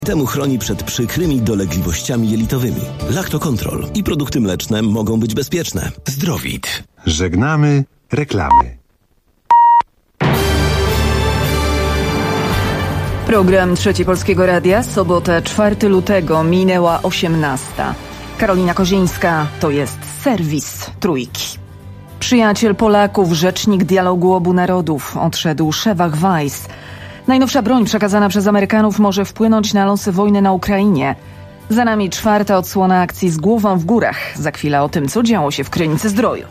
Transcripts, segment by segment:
Temu chroni przed przykrymi dolegliwościami jelitowymi. Lactocontrol i produkty mleczne mogą być bezpieczne. Zdrowit. Żegnamy reklamy. Program Trzeci Polskiego Radia, sobota 4 lutego, minęła 18. Karolina Kozińska, to jest serwis Trójki. Przyjaciel Polaków, rzecznik dialogu obu narodów, odszedł Szewach Weiss. Najnowsza broń przekazana przez Amerykanów może wpłynąć na losy wojny na Ukrainie. Za nami 4. odsłona akcji Z głową w górach. Za chwilę o tym, co działo się w Krynicy-Zdroju.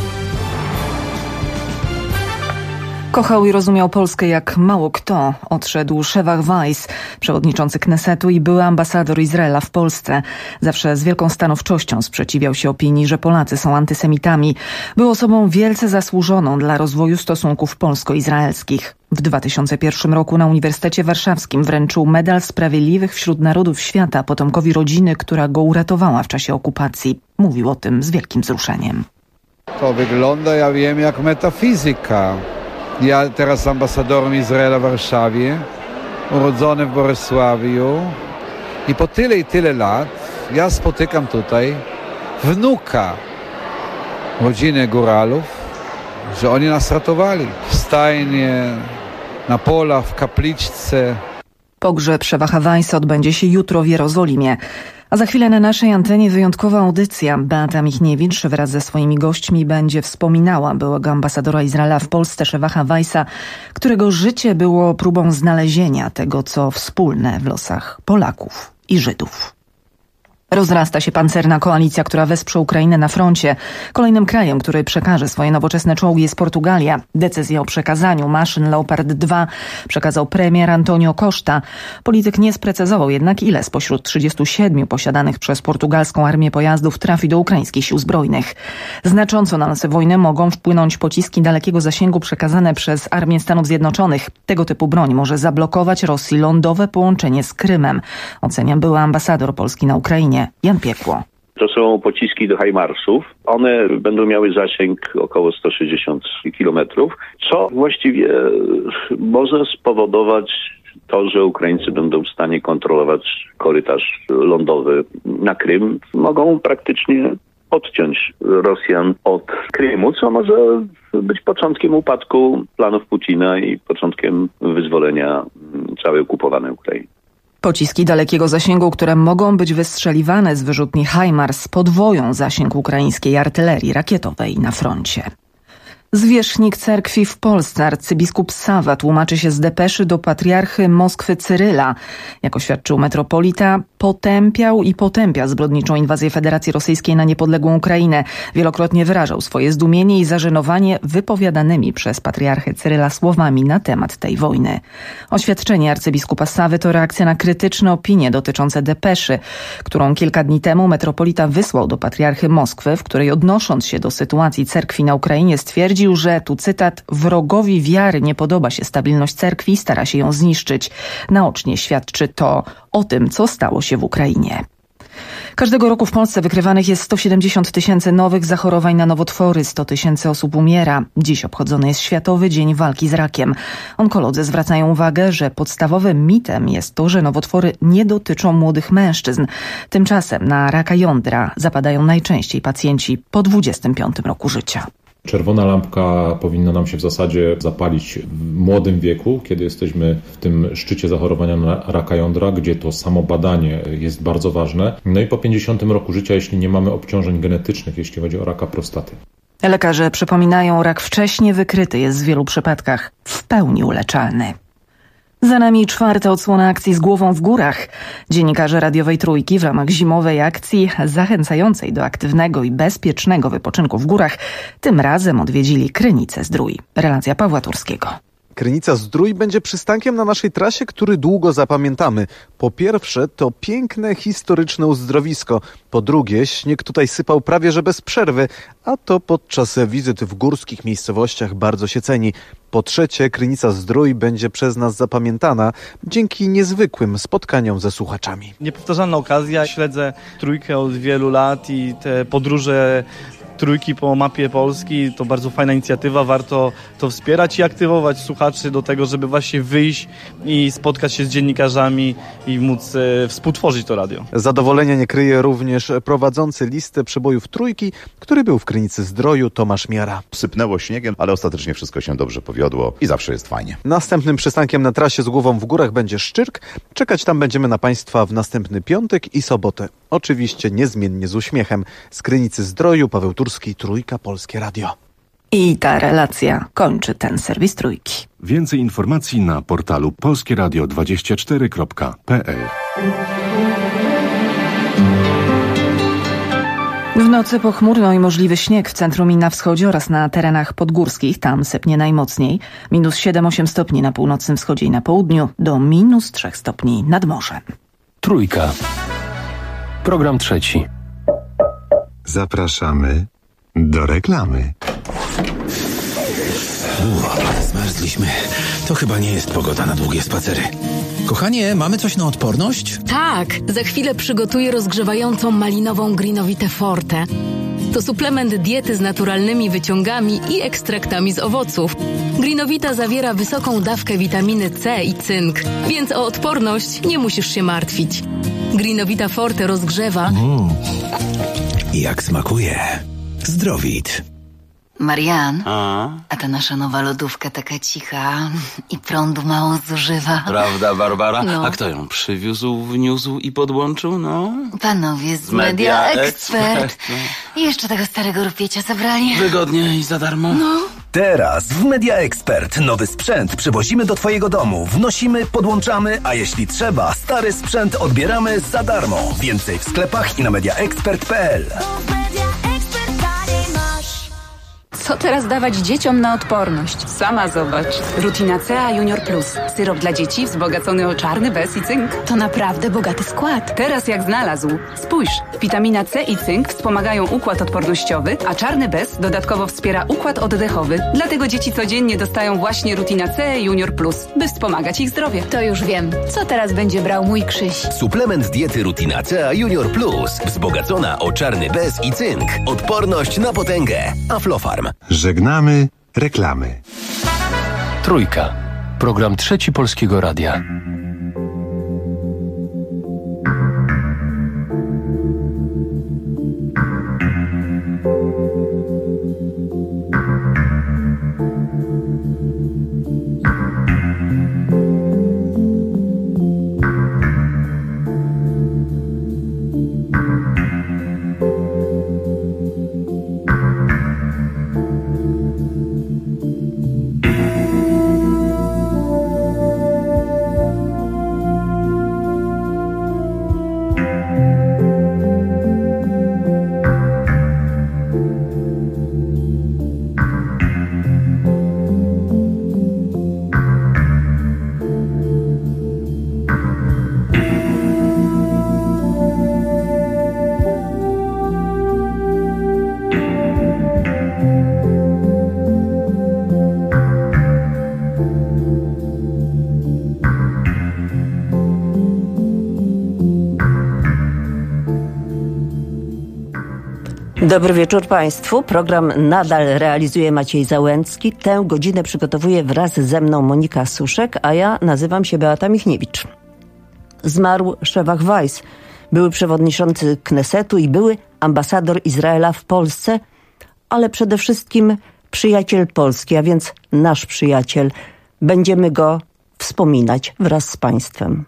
Kochał i rozumiał Polskę jak mało kto. Odszedł Szewach Weiss, przewodniczący Knesetu i były ambasador Izraela w Polsce. Zawsze z wielką stanowczością sprzeciwiał się opinii, że Polacy są antysemitami. Był osobą wielce zasłużoną dla rozwoju stosunków polsko-izraelskich. W 2001 roku na Uniwersytecie Warszawskim wręczył Medal Sprawiedliwych wśród Narodów Świata potomkowi rodziny, która go uratowała w czasie okupacji. Mówił o tym z wielkim wzruszeniem. To wygląda, ja wiem, jak metafizyka. Ja teraz ambasadorem Izraela w Warszawie, urodzony w Bolesławiu i po tyle i tyle lat ja spotykam tutaj wnuka rodziny góralów, że oni nas ratowali w stajnie, na polach, w kapliczce. Pogrzeb Szewacha Weissa odbędzie się jutro w Jerozolimie. A za chwilę na naszej antenie wyjątkowa audycja. Beata Michniewicz wraz ze swoimi gośćmi będzie wspominała byłego ambasadora Izraela w Polsce Szewacha Weissa, którego życie było próbą znalezienia tego, co wspólne w losach Polaków i Żydów. Rozrasta się pancerna koalicja, która wesprze Ukrainę na froncie. Kolejnym krajem, który przekaże swoje nowoczesne czołgi, jest Portugalia. Decyzję o przekazaniu maszyn Leopard 2 przekazał premier Antonio Costa. Polityk nie sprecyzował jednak, ile spośród 37 posiadanych przez portugalską armię pojazdów trafi do ukraińskich sił zbrojnych. Znacząco na losy wojny mogą wpłynąć pociski dalekiego zasięgu przekazane przez Armię Stanów Zjednoczonych. Tego typu broń może zablokować Rosji lądowe połączenie z Krymem, ocenia były ambasador Polski na Ukrainie Jan Piekło. To są pociski do HIMARS-ów. One będą miały zasięg około 160 kilometrów, co właściwie może spowodować to, że Ukraińcy będą w stanie kontrolować korytarz lądowy na Krym. Mogą praktycznie odciąć Rosjan od Krymu, co może być początkiem upadku planów Putina i początkiem wyzwolenia całej okupowanej Ukrainy. Pociski dalekiego zasięgu, które mogą być wystrzeliwane z wyrzutni HIMARS, podwoją zasięg ukraińskiej artylerii rakietowej na froncie. Zwierzchnik cerkwi w Polsce, arcybiskup Sawa, tłumaczy się z depeszy do patriarchy Moskwy Cyryla. Jak oświadczył metropolita, potępiał i potępia zbrodniczą inwazję Federacji Rosyjskiej na niepodległą Ukrainę. Wielokrotnie wyrażał swoje zdumienie i zażenowanie wypowiadanymi przez patriarchę Cyryla słowami na temat tej wojny. Oświadczenie arcybiskupa Sawy to reakcja na krytyczne opinie dotyczące depeszy, którą kilka dni temu metropolita wysłał do patriarchy Moskwy, w której odnosząc się do sytuacji cerkwi na Ukrainie stwierdził, że, tu cytat, wrogowi wiary nie podoba się stabilność cerkwi i stara się ją zniszczyć. Naocznie świadczy to o tym, co stało się w Ukrainie. Każdego roku w Polsce wykrywanych jest 170 000 nowych zachorowań na nowotwory, 100 000 osób umiera. Dziś obchodzony jest Światowy Dzień Walki z Rakiem. Onkolodzy zwracają uwagę, że podstawowym mitem jest to, że nowotwory nie dotyczą młodych mężczyzn. Tymczasem na raka jądra zapadają najczęściej pacjenci po 25 roku życia. Czerwona lampka powinna nam się w zasadzie zapalić w młodym wieku, kiedy jesteśmy w tym szczycie zachorowania na raka jądra, gdzie to samo badanie jest bardzo ważne. No i po 50 roku życia, jeśli nie mamy obciążeń genetycznych, jeśli chodzi o raka prostaty. Lekarze przypominają, rak wcześnie wykryty jest w wielu przypadkach w pełni uleczalny. Za nami 4. odsłona akcji Z głową w górach. Dziennikarze radiowej Trójki w ramach zimowej akcji zachęcającej do aktywnego i bezpiecznego wypoczynku w górach tym razem odwiedzili Krynicę-Zdrój. Relacja Pawła Turskiego. Krynica-Zdrój będzie przystankiem na naszej trasie, który długo zapamiętamy. Po pierwsze, to piękne, historyczne uzdrowisko. Po drugie, śnieg tutaj sypał prawie że bez przerwy, a to podczas wizyt w górskich miejscowościach bardzo się ceni. Po trzecie, Krynica-Zdrój będzie przez nas zapamiętana dzięki niezwykłym spotkaniom ze słuchaczami. Niepowtarzalna okazja. Śledzę Trójkę od wielu lat i te podróże trójki po mapie Polski. To bardzo fajna inicjatywa, warto to wspierać i aktywować słuchaczy do tego, żeby właśnie wyjść i spotkać się z dziennikarzami i móc współtworzyć to radio. Zadowolenia nie kryje również prowadzący listę przebojów trójki, który był w Krynicy-Zdroju, Tomasz Miara. Sypnęło śniegiem, ale ostatecznie wszystko się dobrze powiodło i zawsze jest fajnie. Następnym przystankiem na trasie z głową w górach będzie Szczyrk. Czekać tam będziemy na Państwa w następny piątek i sobotę. Oczywiście niezmiennie z uśmiechem. Z Krynicy-Zdroju, Paweł Turski, Trójka, Polskie Radio. I ta relacja kończy ten serwis Trójki. Więcej informacji na portalu polskieradio24.pl. W nocy pochmurno i możliwy śnieg w centrum i na wschodzie oraz na terenach podgórskich. Tam sypnie najmocniej. -7-8 stopni na północnym wschodzie i na południu, do -3 stopni nad morzem. Trójka. Program trzeci. Zapraszamy do reklamy. Zmarzliśmy. To chyba nie jest pogoda na długie spacery. Kochanie, mamy coś na odporność? Tak, za chwilę przygotuję rozgrzewającą malinową Greenovitę Forte. To suplement diety z naturalnymi wyciągami i ekstraktami z owoców. Greenovita zawiera wysoką dawkę witaminy C i cynk, więc o odporność nie musisz się martwić. Greenovita Forte rozgrzewa. Jak smakuje. Zdrowit. Marian, a ta nasza nowa lodówka taka cicha i prądu mało zużywa. Prawda, Barbara? No. A kto ją przywiózł, wniósł i podłączył, no? Panowie z Media Expert. I jeszcze tego starego rupiecia zabrali. Wygodnie i za darmo. No. Teraz w Media Expert nowy sprzęt przywozimy do Twojego domu. Wnosimy, podłączamy, a jeśli trzeba, stary sprzęt odbieramy za darmo. Więcej w sklepach i na mediaexpert.pl. Co teraz dawać dzieciom na odporność? Sama zobacz. Rutina C Junior Plus. Syrop dla dzieci wzbogacony o czarny bez i cynk. To naprawdę bogaty skład. Teraz jak znalazł. Spójrz, witamina C i cynk wspomagają układ odpornościowy, a czarny bez dodatkowo wspiera układ oddechowy. Dlatego dzieci codziennie dostają właśnie Rutina C Junior Plus, by wspomagać ich zdrowie. To już wiem. Co teraz będzie brał mój Krzyś? Suplement diety Rutina C Junior Plus. Wzbogacona o czarny bez i cynk. Odporność na potęgę. Aflofarm. Żegnamy reklamy. Trójka. Program trzeci Polskiego Radia. Dobry wieczór Państwu. Program nadal realizuje Maciej Załęcki. Tę godzinę przygotowuje wraz ze mną Monika Suszek, a ja nazywam się Beata Michniewicz. Zmarł Shevach Weiss, były przewodniczący Knesetu i były ambasador Izraela w Polsce, ale przede wszystkim przyjaciel Polski, a więc nasz przyjaciel. Będziemy go wspominać wraz z Państwem.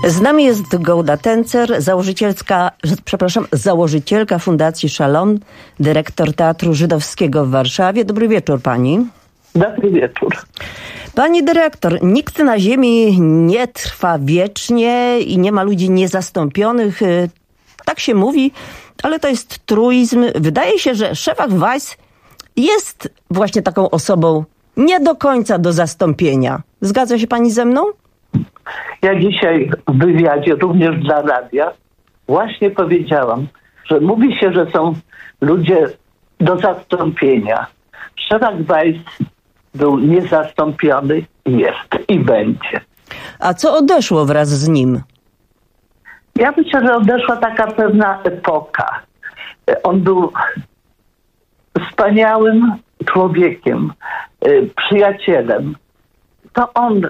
Z nami jest Gołda Tencer, założycielka Fundacji Szalon, dyrektor Teatru Żydowskiego w Warszawie. Dobry wieczór pani. Dobry wieczór. Pani dyrektor, nikt na ziemi nie trwa wiecznie i nie ma ludzi niezastąpionych. Tak się mówi, ale to jest truizm. Wydaje się, że Szewak Weiss jest właśnie taką osobą nie do końca do zastąpienia. Zgadza się pani ze mną? Ja dzisiaj w wywiadzie, również dla radia, właśnie powiedziałam, że mówi się, że są ludzie do zastąpienia. Szewak Weiss był niezastąpiony, jest i będzie. A co odeszło wraz z nim? Ja myślę, że odeszła taka pewna epoka. On był wspaniałym człowiekiem, przyjacielem. To on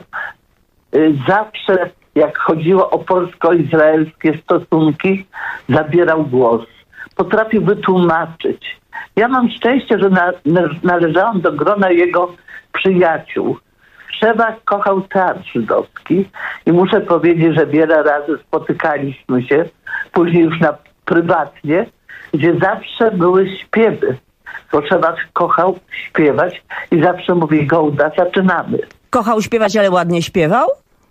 zawsze, jak chodziło o polsko-izraelskie stosunki, zabierał głos. Potrafił wytłumaczyć. Ja mam szczęście, że należałam do grona jego przyjaciół. Szewak kochał teatr żydowski i muszę powiedzieć, że wiele razy spotykaliśmy się, później już prywatnie, gdzie zawsze były śpiewy. Bo Szewak kochał śpiewać i zawsze mówi: Gołda, zaczynamy. Kochał śpiewać, ale ładnie śpiewał?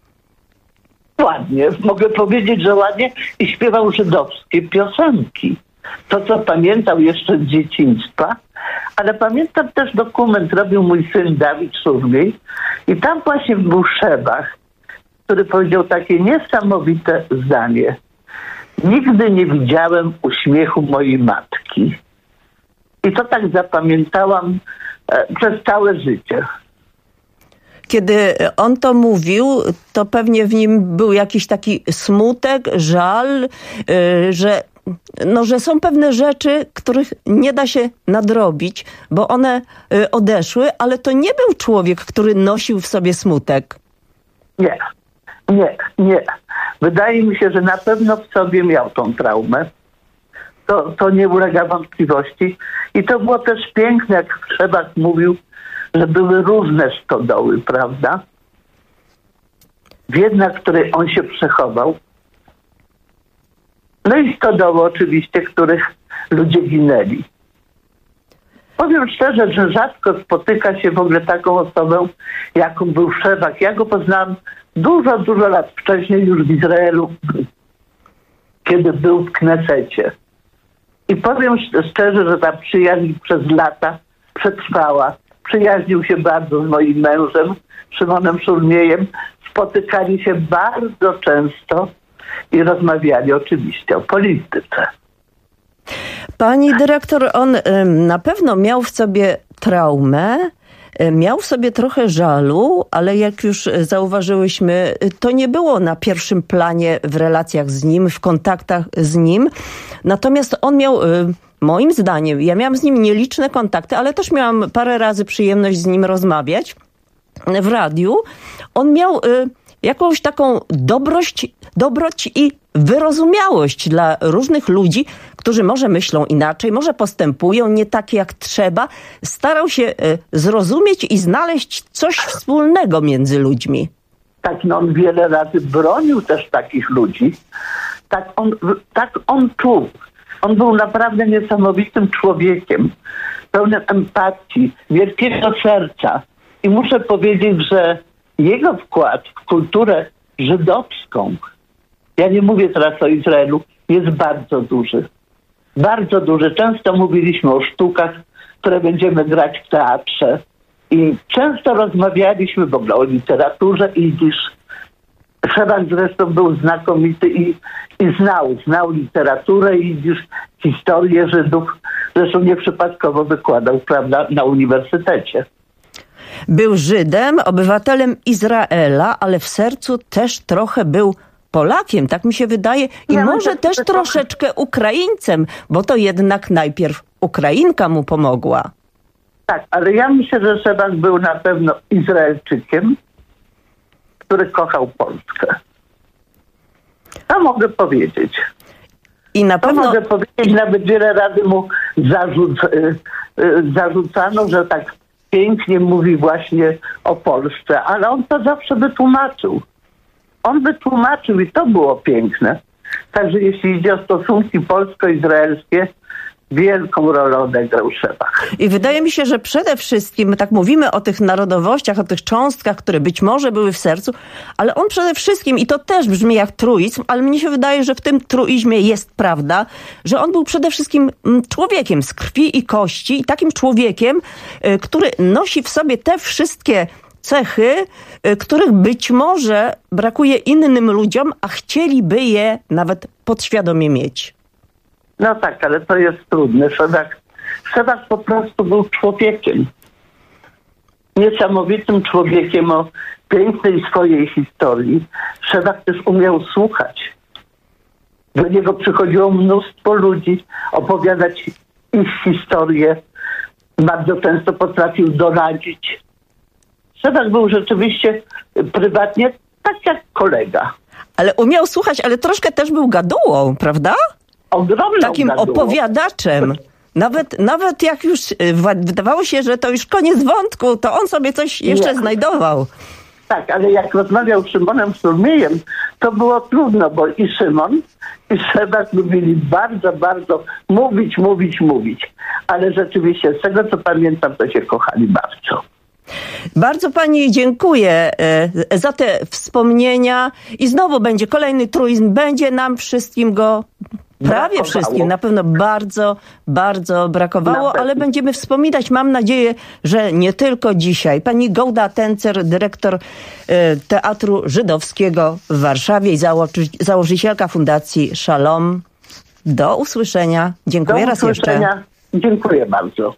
Ładnie, mogę powiedzieć, że ładnie i śpiewał żydowskie piosenki. To, co pamiętał jeszcze z dzieciństwa, ale pamiętam też dokument, robił mój syn Dawid Szurmiej i tam właśnie był Szewak, który powiedział takie niesamowite zdanie: nigdy nie widziałem uśmiechu mojej matki. I to tak zapamiętałam przez całe życie. Kiedy on to mówił, to pewnie w nim był jakiś taki smutek, żal, że są pewne rzeczy, których nie da się nadrobić, bo one odeszły, ale to nie był człowiek, który nosił w sobie smutek. Nie. Wydaje mi się, że na pewno w sobie miał tą traumę. To nie ulega wątpliwości. I to było też piękne, jak Szewak mówił, że były różne stodoły, prawda? Jedna, w której on się przechował. No i stodoły oczywiście, w których ludzie ginęli. Powiem szczerze, że rzadko spotyka się w ogóle taką osobę, jaką był Szewak. Ja go poznałam dużo lat wcześniej już w Izraelu, kiedy był w Knesecie. I powiem szczerze, że ta przyjaźń przez lata przetrwała. Przyjaźnił się bardzo z moim mężem, Szymonem Szurmiejem. Spotykali się bardzo często i rozmawiali oczywiście o polityce. Pani dyrektor, on na pewno miał w sobie traumę, miał w sobie trochę żalu, ale jak już zauważyłyśmy, to nie było na pierwszym planie w relacjach z nim, w kontaktach z nim. Natomiast on miał, moim zdaniem, ja miałam z nim nieliczne kontakty, ale też miałam parę razy przyjemność z nim rozmawiać w radiu. On miał jakąś taką dobroć i wyrozumiałość dla różnych ludzi, którzy może myślą inaczej, może postępują nie tak jak trzeba. Starał się zrozumieć i znaleźć coś wspólnego między ludźmi. Tak, on wiele razy bronił też takich ludzi. Tak on czuł. On był naprawdę niesamowitym człowiekiem, pełnym empatii, wielkiego serca. I muszę powiedzieć, że jego wkład w kulturę żydowską, ja nie mówię teraz o Izraelu, jest bardzo duży. Bardzo duży. Często mówiliśmy o sztukach, które będziemy grać w teatrze. I często rozmawialiśmy w ogóle o literaturze jidysz. Szewak zresztą był znakomity i znał literaturę jidysz, historię Żydów. Zresztą nieprzypadkowo wykładał, prawda, na uniwersytecie. Był Żydem, obywatelem Izraela, ale w sercu też trochę był Polakiem, tak mi się wydaje. I może też troszeczkę Ukraińcem, bo to jednak najpierw Ukrainka mu pomogła. Tak, ale ja myślę, że Szewak był na pewno Izraelczykiem, który kochał Polskę. To mogę powiedzieć. I na pewno... mogę powiedzieć, nawet wiele razy mu zarzucano, że tak pięknie mówi właśnie o Polsce, ale on to zawsze wytłumaczył. on wytłumaczył i to było piękne. Także jeśli idzie o stosunki polsko-izraelskie, wielką rolę odegrał Szewach. I wydaje mi się, że przede wszystkim, my tak mówimy o tych narodowościach, o tych cząstkach, które być może były w sercu, ale on przede wszystkim, i to też brzmi jak truizm, ale mnie się wydaje, że w tym truizmie jest prawda, że on był przede wszystkim człowiekiem z krwi i kości i takim człowiekiem, który nosi w sobie te wszystkie cechy, których być może brakuje innym ludziom, a chcieliby je nawet podświadomie mieć. No tak, ale to jest trudne. Szewach po prostu był człowiekiem. Niesamowitym człowiekiem o pięknej swojej historii. Szewach też umiał słuchać. Do niego przychodziło mnóstwo ludzi opowiadać ich historię. Bardzo często potrafił doradzić. Szewach był rzeczywiście prywatnie tak jak kolega. Ale umiał słuchać, ale troszkę też był gadułą, prawda? Ogromną takim gadułą. Opowiadaczem. Nawet jak już wydawało się, że to już koniec wątku, to on sobie coś jeszcze znajdował. Tak, ale jak rozmawiał z Szymonem Szturmiejem, to było trudno, bo i Szymon, i Szewach lubili bardzo, bardzo mówić. Ale rzeczywiście, z tego co pamiętam, to się kochali bardzo. Bardzo pani dziękuję za te wspomnienia i znowu będzie kolejny truizm, będzie nam wszystkim go prawie wszystkim na pewno bardzo, bardzo brakowało, ale będziemy wspominać, mam nadzieję, że nie tylko dzisiaj. Pani Gołda Tencer, dyrektor Teatru Żydowskiego w Warszawie i założycielka Fundacji Shalom. Do usłyszenia. Dziękuję raz jeszcze. Dziękuję bardzo.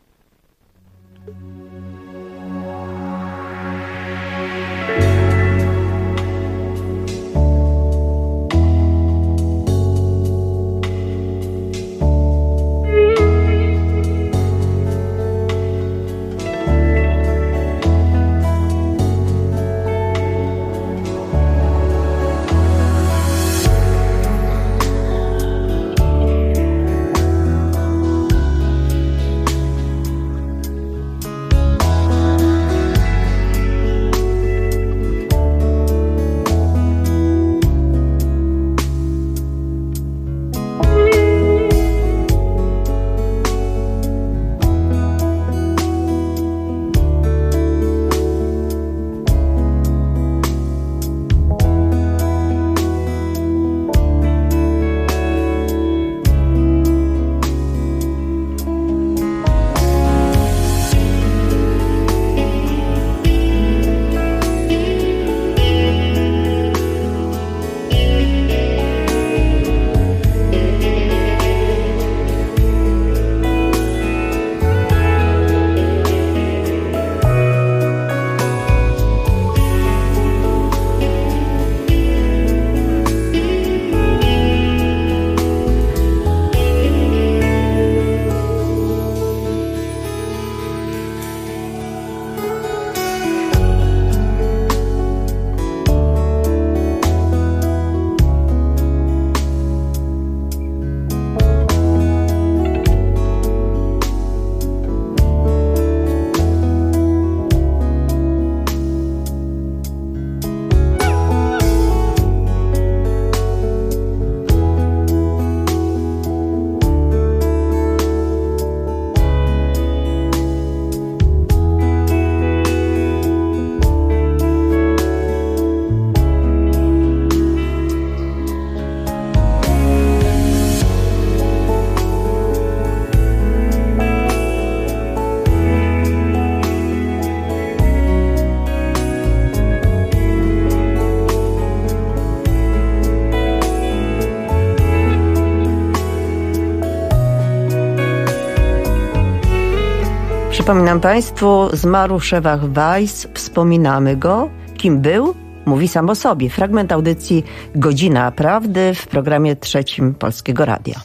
Przypominam Państwu, zmarł Szewach Weiss, wspominamy go. Kim był? Mówi sam o sobie. Fragment audycji Godzina Prawdy w programie Trzecim Polskiego Radia.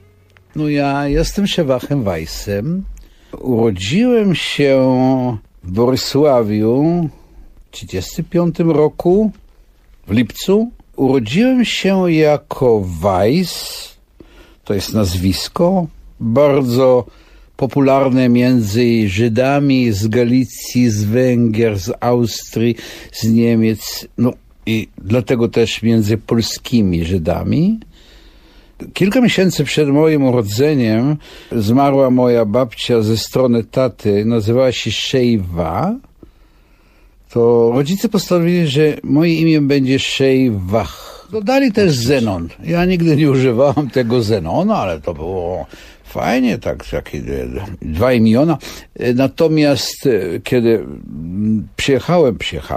No ja jestem Szewachem Weissem. Urodziłem się w Borysławiu w 1935 roku, w lipcu. Urodziłem się jako Weiss, to jest nazwisko, bardzo popularne między Żydami z Galicji, z Węgier, z Austrii, z Niemiec. No, i dlatego też między polskimi Żydami. Kilka miesięcy przed moim urodzeniem zmarła moja babcia ze strony taty, nazywała się Szejwa. To rodzice postanowili, że moje imię będzie Szejwach. Dodali też Zenon. Ja nigdy nie używałem tego Zenona, ale to było fajnie, takie dwa imiona. Natomiast kiedy przyjechałem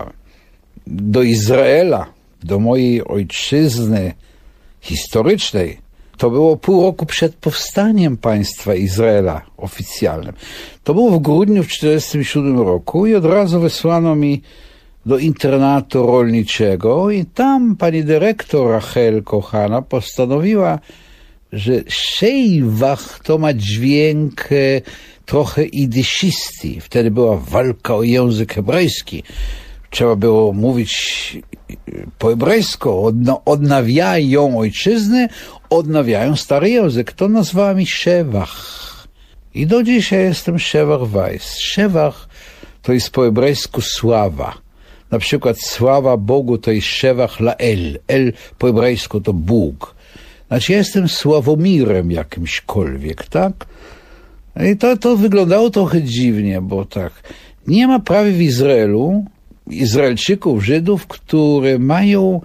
do Izraela, do mojej ojczyzny historycznej, to było pół roku przed powstaniem państwa Izraela oficjalnym. To było w grudniu w 1947 roku i od razu wysłano mi do internatu rolniczego i tam pani dyrektor Rachel kochana postanowiła, że Szejwach to ma dźwięk trochę idyszisty. Wtedy była walka o język hebrajski. Trzeba było mówić po hebrajsku. Odnawiają ojczyznę, odnawiają stary język. To nazwała mi Szewach. I do dzisiaj jestem Szewach Weiss. Szewach to jest po hebrajsku sława. Na przykład sława Bogu to jest Szewach la El. El po hebrajsku to Bóg. Znaczy ja jestem Sławomirem jakimśkolwiek, tak? I to wyglądało trochę dziwnie, bo tak, nie ma prawie w Izraelu Izraelczyków, Żydów, które mają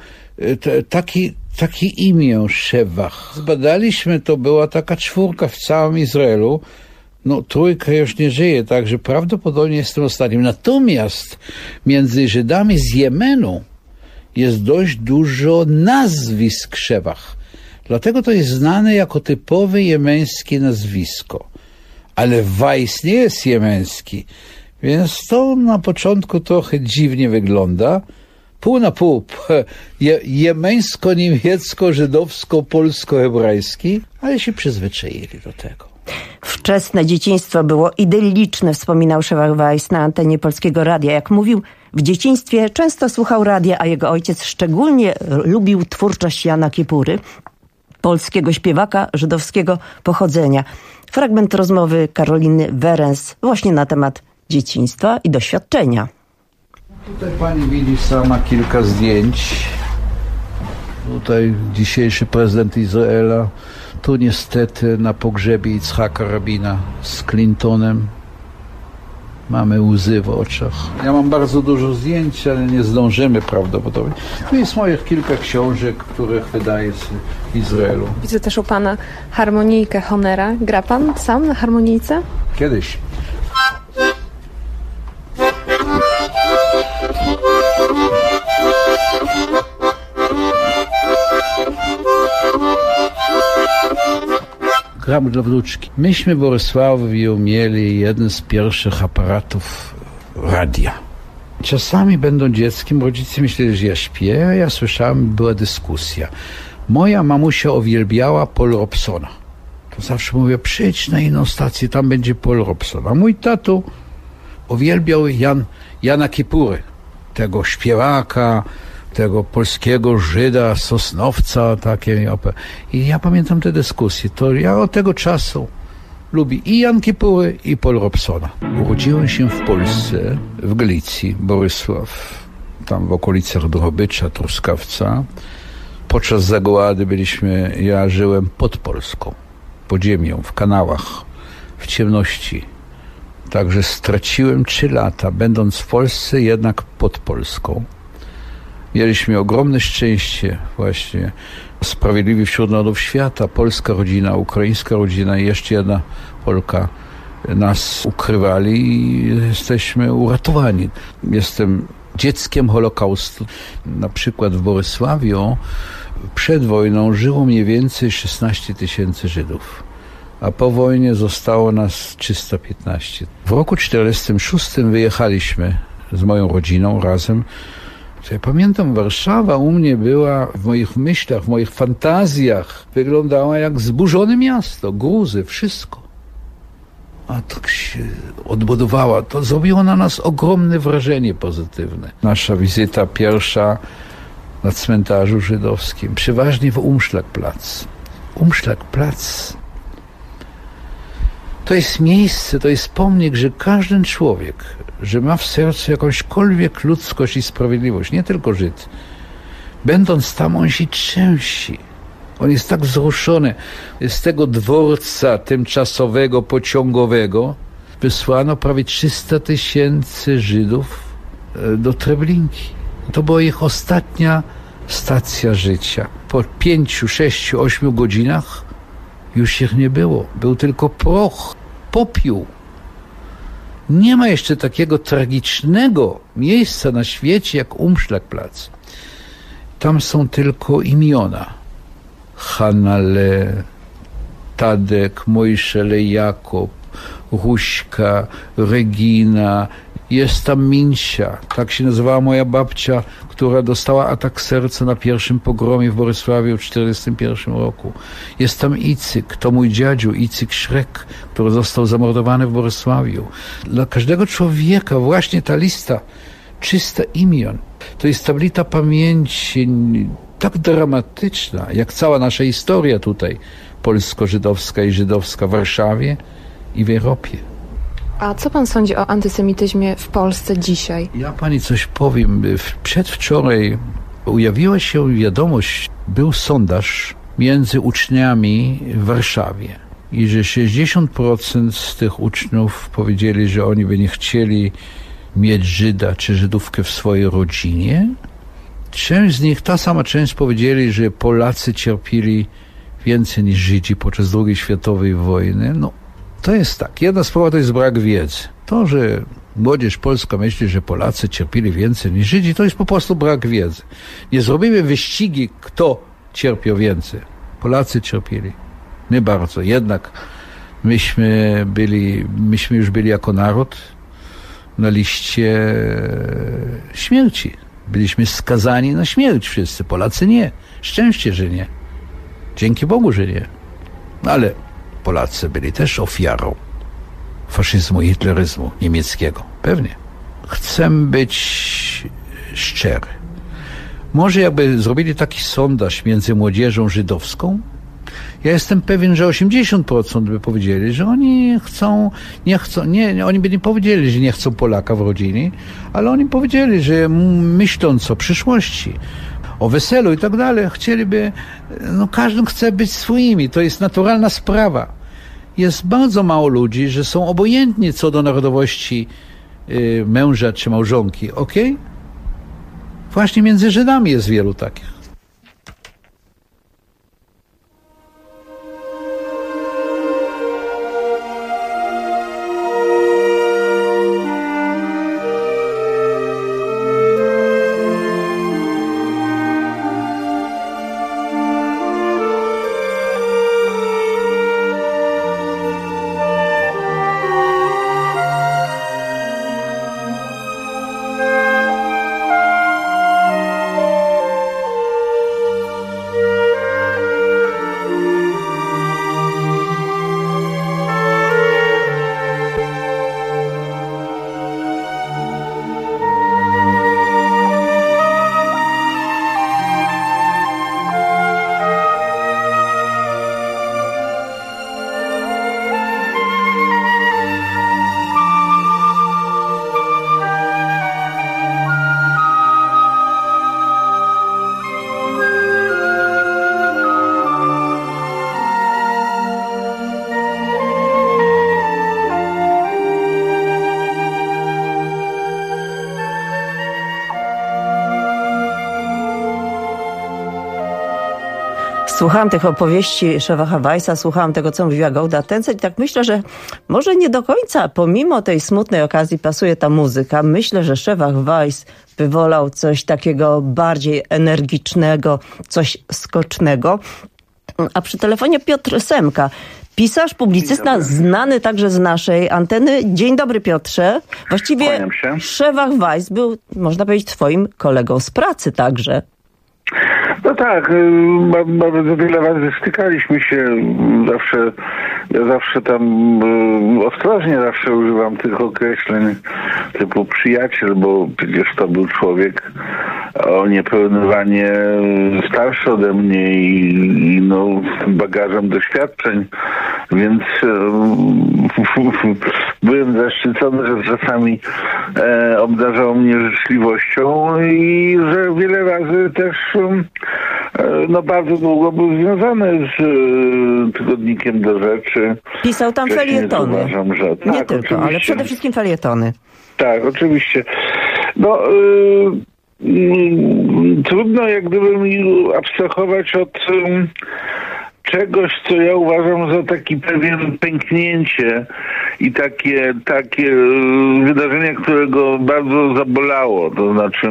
takie imię Szewach. Zbadaliśmy, to była taka 4 w całym Izraelu. No 3 już nie żyje, także prawdopodobnie jestem ostatnim. Natomiast między Żydami z Jemenu jest dość dużo nazwisk Szewach. Dlatego to jest znane jako typowe jemeńskie nazwisko. Ale Weiss nie jest jemeński, więc to na początku trochę dziwnie wygląda. Pół na pół, jemeńsko, niemiecko, żydowsko, polsko-hebrajski, ale się przyzwyczaili do tego. Wczesne dzieciństwo było idylliczne, wspominał Szewach Weiss na antenie Polskiego Radia. Jak mówił, w dzieciństwie często słuchał radia, a jego ojciec szczególnie lubił twórczość Jana Kipury, polskiego śpiewaka żydowskiego pochodzenia. Fragment rozmowy Karoliny Werens właśnie na temat dzieciństwa i doświadczenia. Tutaj pani widzi sama kilka zdjęć. Tutaj dzisiejszy prezydent Izraela. Tu niestety na pogrzebie Yitzhaka Rabina z Clintonem. Mamy łzy w oczach. Ja mam bardzo dużo zdjęć, ale nie zdążymy prawdopodobnie. Tu jest moich kilka książek, których wydaje się w Izraelu. Widzę też u pana harmonijkę Honera. Gra pan sam na harmonijce? Kiedyś. Gram dla wnuczki. Myśmy w Borysławiu mieli jeden z pierwszych aparatów radia. Czasami będąc dzieckiem, rodzice myśleli, że ja śpię, a ja słyszałem, była dyskusja. Moja mamusia uwielbiała Paul Robsona. To zawsze mówię, przyjdź na inną stację, tam będzie Paul Robson. A mój tatu uwielbiał Jana Kipury, tego śpiewaka, tego polskiego Żyda, Sosnowca, takie. I ja pamiętam te dyskusje. To ja od tego czasu lubię i Jan Kipury, i Paul Robsona. Urodziłem się w Polsce, w Galicji, Borysław, tam w okolicach Drohobycza, Truskawca. Podczas zagłady ja żyłem pod Polską, pod ziemią, w kanałach, w ciemności. Także straciłem 3 lata, będąc w Polsce, jednak pod Polską. Mieliśmy ogromne szczęście właśnie. Sprawiedliwi wśród Narodów Świata, polska rodzina, ukraińska rodzina i jeszcze jedna Polka nas ukrywali i jesteśmy uratowani. Jestem dzieckiem Holokaustu. Na przykład w Borysławiu przed wojną żyło mniej więcej 16 000 Żydów, a po wojnie zostało nas 315. W roku 1946 wyjechaliśmy z moją rodziną razem. Ja pamiętam, Warszawa u mnie była w moich myślach, w moich fantazjach, wyglądała jak zburzone miasto, gruzy, wszystko. A tak się odbudowała. To zrobiło na nas ogromne wrażenie pozytywne. Nasza wizyta pierwsza na cmentarzu żydowskim, przeważnie w Umschlagplatz. Umschlagplatz to jest miejsce, to jest pomnik, że każdy człowiek, że ma w sercu jakąśkolwiek ludzkość i sprawiedliwość, nie tylko Żyd, Będąc tam, on się trzęsi. On jest tak wzruszony. Z tego dworca tymczasowego, pociągowego wysłano prawie 300 000 Żydów do Treblinki. To była ich ostatnia stacja życia. Po 5, 6, 8 godzinach już ich nie było. Był tylko proch, popiół. Nie ma jeszcze takiego tragicznego miejsca na świecie jak Umschlagplatz. Tam są tylko imiona. Hanale, Tadek, Mojszele, Jakob, Ruśka, Regina. Jest tam Minsia, tak się nazywała moja babcia, która dostała atak serca na pierwszym pogromie w Borysławiu w 1941 roku. Jest tam Icyk, to mój dziadziu, Icyk Szrek, który został zamordowany w Borysławiu. Dla każdego człowieka właśnie ta lista 300 imion, to jest tablica pamięci tak dramatyczna, jak cała nasza historia tutaj, polsko-żydowska i żydowska w Warszawie i w Europie. A co pan sądzi o antysemityzmie w Polsce dzisiaj? Ja pani coś powiem. Przedwczoraj ujawiła się wiadomość, był sondaż między uczniami w Warszawie i że 60% z tych uczniów powiedzieli, że oni by nie chcieli mieć Żyda czy Żydówkę w swojej rodzinie. Część z nich, ta sama część powiedzieli, że Polacy cierpieli więcej niż Żydzi podczas II światowej wojny. No, to jest tak. Jedna sprawa to jest brak wiedzy. To, że młodzież polska myśli, że Polacy cierpieli więcej niż Żydzi, to jest po prostu brak wiedzy. Nie zrobimy wyścigi, kto cierpiał więcej. Polacy cierpieli. My bardzo. Jednak myśmy już byli jako naród na liście śmierci. Byliśmy skazani na śmierć wszyscy. Polacy nie. Szczęście, że nie. Dzięki Bogu, że nie. Ale Polacy byli też ofiarą faszyzmu i hitleryzmu niemieckiego. Pewnie. Chcę być szczery. Może jakby zrobili taki sondaż między młodzieżą żydowską, ja jestem pewien, że 80% by powiedzieli, że oni oni by nie powiedzieli, że nie chcą Polaka w rodzinie, ale oni powiedzieli, że myśląc o przyszłości, o weselu i tak dalej, chcieliby, każdy chce być swoimi, to jest naturalna sprawa. Jest bardzo mało ludzi, że są obojętni co do narodowości męża czy małżonki, okej? Właśnie między Żydami jest wielu takich. Słuchałam tych opowieści Szewacha Weissa, słuchałam tego, co mówiła Golda Tencel i tak myślę, że może nie do końca, pomimo tej smutnej okazji pasuje ta muzyka. Myślę, że Szewach Weiss by wolał coś takiego bardziej energicznego, coś skocznego. A przy telefonie Piotr Semka, pisarz, publicysta, znany także z naszej anteny. Dzień dobry, Piotrze. Właściwie Szewach Weiss był, można powiedzieć, twoim kolegą z pracy także. No tak, bardzo wiele razy stykaliśmy się, ja zawsze tam ostrożnie zawsze używam tych określeń typu przyjaciel, bo przecież to był człowiek o nieporównywanie starszy ode mnie i no, bagażem doświadczeń, więc byłem zaszczycony, że czasami obdarzał mnie życzliwością i że wiele razy też no bardzo długo był związany z tygodnikiem Do Rzeczy. Pisał tam felietony. Uważam, że tak, nie tylko, oczywiście. ale przede wszystkim felietony. Tak, oczywiście. No, trudno jak gdyby mi abstrahować od czegoś, co ja uważam za taki pewien pęknięcie i takie wydarzenie, które go bardzo zabolało. To znaczy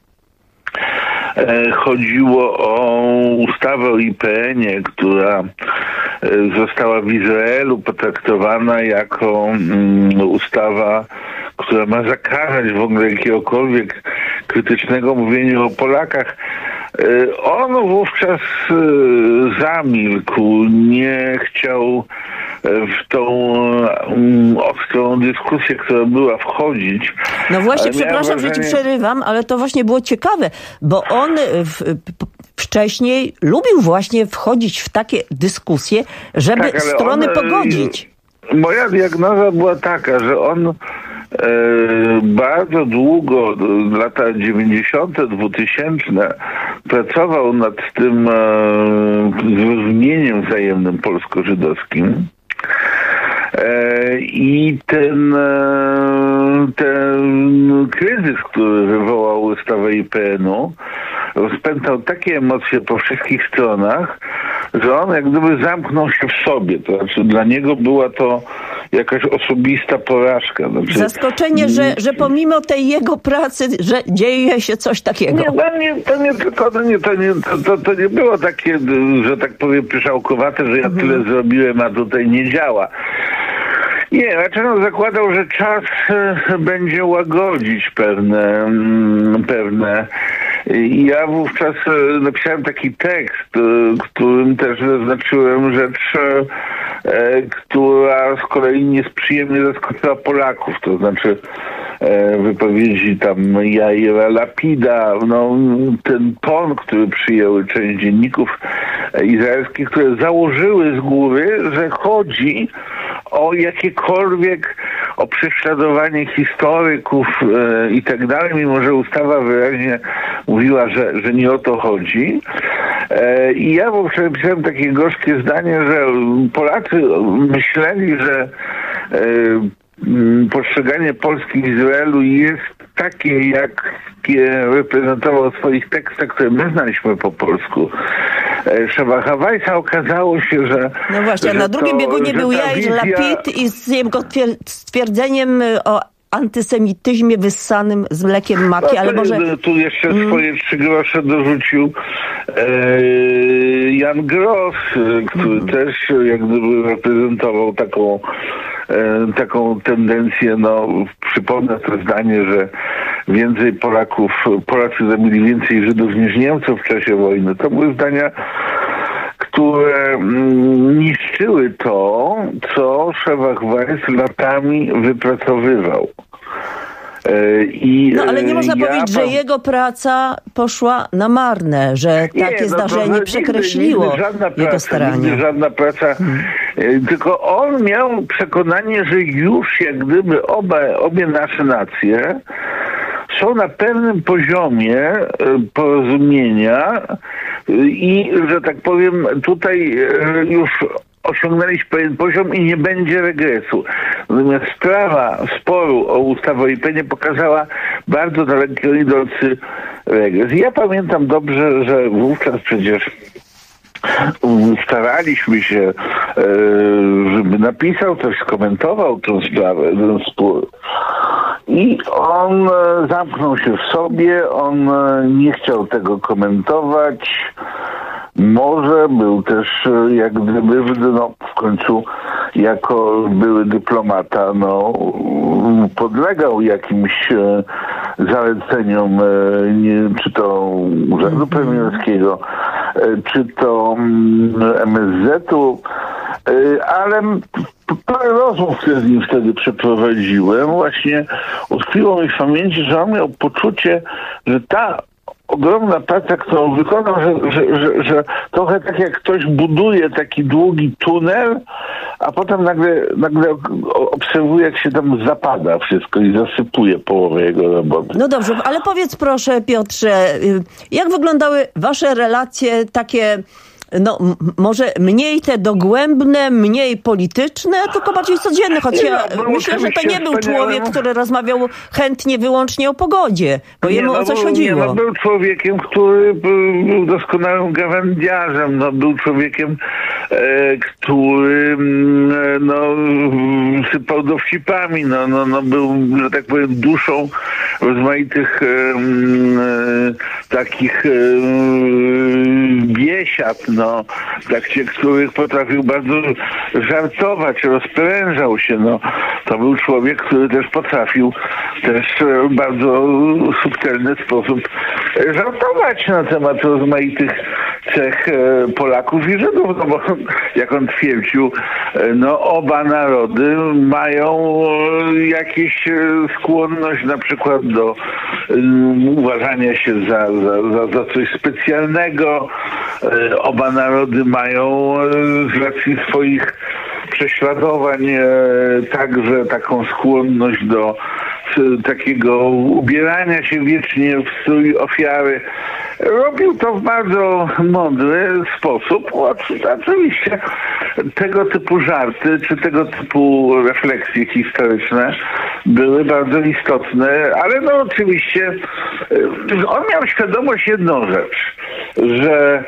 chodziło o ustawę o IPN-ie, która została w Izraelu potraktowana jako ustawa, która ma zakazać w ogóle jakiegokolwiek krytycznego mówienia o Polakach. On wówczas zamilkł, nie chciał w tą ostrą dyskusję, która była, wchodzić. No właśnie, przepraszam, że ci przerywam, ale to właśnie było ciekawe, bo on wcześniej lubił właśnie wchodzić w takie dyskusje, żeby tak, strony pogodzić. Moja diagnoza była taka, że on bardzo długo, lata 90., 2000 pracował nad tym zrozumieniem wzajemnym polsko-żydowskim i ten kryzys, który wywołał ustawę IPN-u, rozpętał takie emocje po wszystkich stronach, że on jak gdyby zamknął się w sobie. To znaczy dla niego była to jakaś osobista porażka. Znaczy, zaskoczenie, że pomimo tej jego pracy, że dzieje się coś takiego. To nie było takie, że tak powiem, pyszałkowate, że ja tyle zrobiłem, a tutaj nie działa. Nie, raczej on zakładał, że czas będzie łagodzić pewne. Ja wówczas napisałem taki tekst, którym też zaznaczyłem rzecz, która z kolei nieprzyjemnie zaskoczyła Polaków. To znaczy wypowiedzi tam Jaira Lapida, no, ten ton, który przyjęły część dzienników izraelskich, które założyły z góry, że chodzi o o prześladowanie historyków i tak dalej, mimo że ustawa wyraźnie mówiła, że nie o to chodzi. I ja wówczas napisałem takie gorzkie zdanie, że Polacy myśleli, że postrzeganie Polski w Izraelu jest takie, jakie reprezentował w swoich tekstach, które my znaliśmy po polsku. Szewacha Weissa. Okazało się, że... No właśnie, na drugim biegunie był Jair Lapid i z jego stwierdzeniem o antysemityzmie wyssanym z mlekiem maki, ale może... Tu jeszcze swoje 3 grosze dorzucił Jan Gross, który też jak gdyby reprezentował taką tendencję, no przypomnę to zdanie, że więcej Polacy zabili więcej Żydów niż Niemców w czasie wojny. To były zdania, które niszczyły to, co Szewacha Weiss latami wypracowywał. No ale nie można powiedzieć, że jego praca poszła na marne, że takie zdarzenie przekreśliło jego starania. Żadna praca, tylko on miał przekonanie, że już jak gdyby obie nasze nacje są na pewnym poziomie porozumienia i, że tak powiem, tutaj już osiągnęliśmy pewien poziom i nie będzie regresu. Natomiast sprawa sporu o ustawę o IPN-ie pokazała bardzo daleko idący regres. Ja pamiętam dobrze, że wówczas przecież staraliśmy się, żeby napisał coś, skomentował tę sprawę, ten spór. I on zamknął się w sobie, on nie chciał tego komentować. Może był też jak gdyby, no w końcu jako były dyplomata, no podlegał jakimś zaleceniom, czy to Urzędu Premierskiego, czy to MSZ-u, ale parę rozmów, które z nim wtedy przeprowadziłem, właśnie utkwiło mi w pamięci, że on miał poczucie, że ta ogromna praca, którą wykonał, że trochę tak jak ktoś buduje taki długi tunel, a potem nagle obserwuje, jak się tam zapada wszystko i zasypuje połowę jego roboty. No dobrze, ale powiedz proszę, Piotrze, jak wyglądały wasze relacje takie, no może mniej te dogłębne, mniej polityczne, tylko bardziej codzienne, choć ja myślę, że to nie był człowiek, który rozmawiał chętnie wyłącznie o pogodzie, bo jemu o coś chodziło. Był człowiekiem, który był doskonałym gawędziarzem, był człowiekiem, który sypał dowcipami, był, że tak powiem, duszą rozmaitych takich biesiad, których potrafił bardzo żartować, rozprężał się. To był człowiek, który też potrafił w bardzo subtelny sposób żartować na temat rozmaitych cech Polaków i Żydów, bo jak on twierdził, oba narody mają jakieś skłonność na przykład do uważania się za coś specjalnego. Oba narody mają z racji swoich prześladowań także taką skłonność do takiego ubierania się wiecznie w strój ofiary. Robił to w bardzo mądry sposób. Oczywiście tego typu żarty, czy tego typu refleksje historyczne były bardzo istotne, ale oczywiście on miał świadomość jedną rzecz, że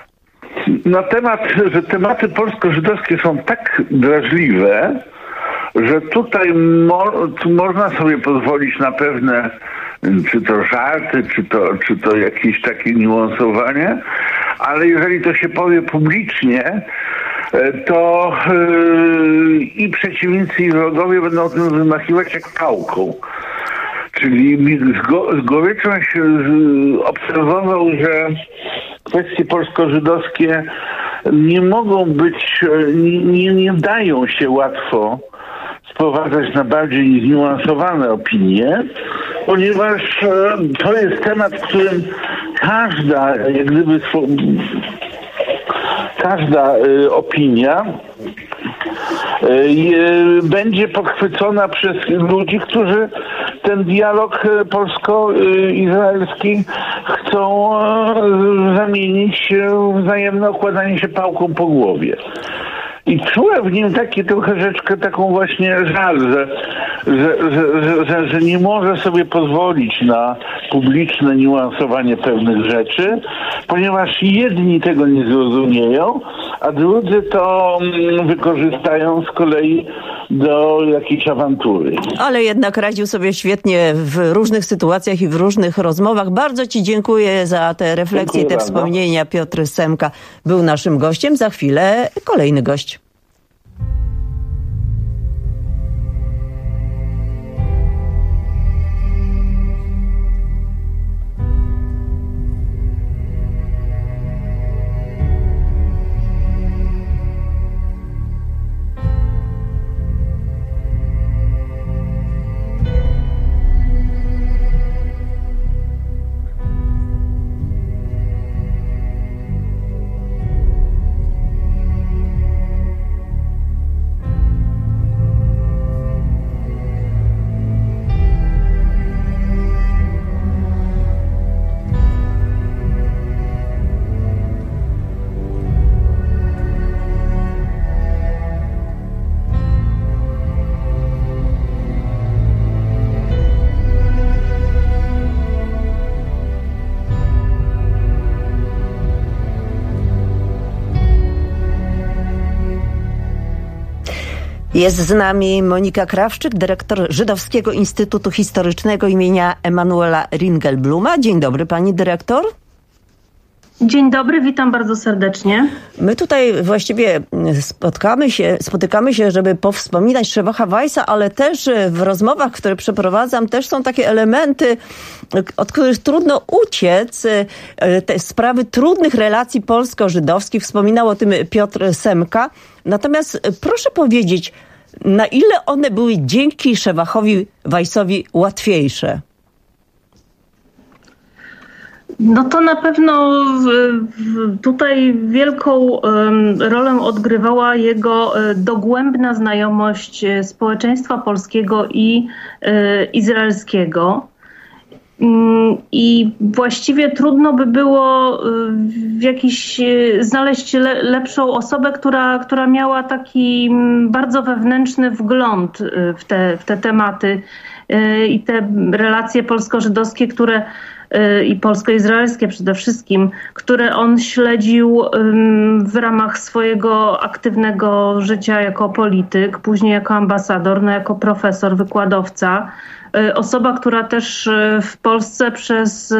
że tematy polsko-żydowskie są tak drażliwe, że tutaj można sobie pozwolić na pewne, czy to żarty, czy to jakieś takie niuansowanie, ale jeżeli to się powie publicznie, to i przeciwnicy, i wrogowie będą o tym wymachiwać jak pałką. Czyli z goryczą się obserwował, że kwestie polsko-żydowskie nie mogą być, nie dają się łatwo sprowadzać na bardziej zniuansowane opinie, ponieważ to jest temat, w którym każda opinia będzie podchwycona przez ludzi, którzy ten dialog polsko-izraelski chcą zamienić w wzajemne okładanie się pałką po głowie. I czułem w nim taką właśnie żal, że nie może sobie pozwolić na publiczne niuansowanie pewnych rzeczy, ponieważ jedni tego nie zrozumieją, a drudzy to wykorzystają z kolei do jakiejś awantury. Ale jednak radził sobie świetnie w różnych sytuacjach i w różnych rozmowach. Bardzo ci dziękuję za te refleksje, te wspomnienia. Piotr Semka był naszym gościem. Za chwilę kolejny gość. Jest z nami Monika Krawczyk, dyrektor Żydowskiego Instytutu Historycznego imienia Emanuela Ringelbluma. Dzień dobry, pani dyrektor. Dzień dobry, witam bardzo serdecznie. My tutaj właściwie spotykamy się, żeby powspominać Szewacha Weissa, ale też w rozmowach, które przeprowadzam, też są takie elementy, od których trudno uciec. Te sprawy trudnych relacji polsko-żydowskich. Wspominał o tym Piotr Semka. Natomiast proszę powiedzieć, na ile one były dzięki Szewachowi Weissowi łatwiejsze? No to na pewno tutaj wielką rolę odgrywała jego dogłębna znajomość społeczeństwa polskiego i izraelskiego. I właściwie trudno by było znaleźć lepszą osobę, która miała taki bardzo wewnętrzny wgląd w te tematy i te relacje polsko-żydowskie, i polsko-izraelskie przede wszystkim, które on śledził w ramach swojego aktywnego życia jako polityk, później jako ambasador, jako profesor, wykładowca. Osoba, która też w Polsce przez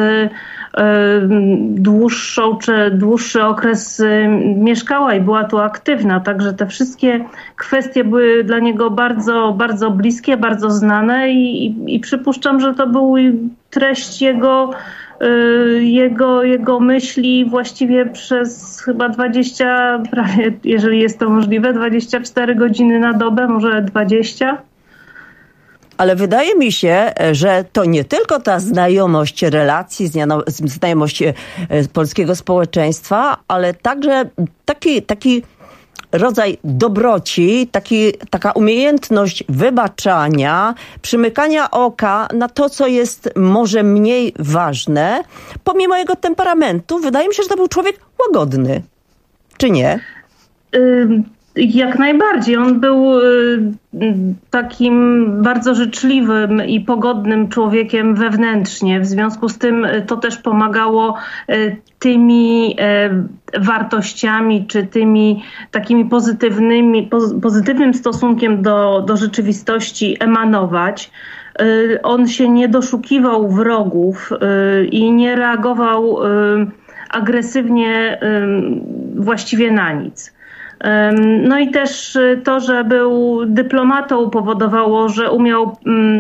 dłuższy okres mieszkała i była tu aktywna. Także te wszystkie kwestie były dla niego bardzo, bardzo bliskie, bardzo znane i przypuszczam, że to był treść jego myśli właściwie przez chyba 20, prawie, jeżeli jest to możliwe, 24 godziny na dobę, może 20. Ale wydaje mi się, że to nie tylko ta znajomość relacji, znajomość polskiego społeczeństwa, ale także taki rodzaj dobroci, taka umiejętność wybaczania, przymykania oka na to, co jest może mniej ważne. Pomimo jego temperamentu, wydaje mi się, że to był człowiek łagodny. Czy nie? Jak najbardziej. On był takim bardzo życzliwym i pogodnym człowiekiem wewnętrznie. W związku z tym to też pomagało tymi wartościami, czy tymi takimi pozytywnym stosunkiem do rzeczywistości emanować. On się nie doszukiwał wrogów i nie reagował agresywnie właściwie na nic. No i też to, że był dyplomatą, powodowało, że umiał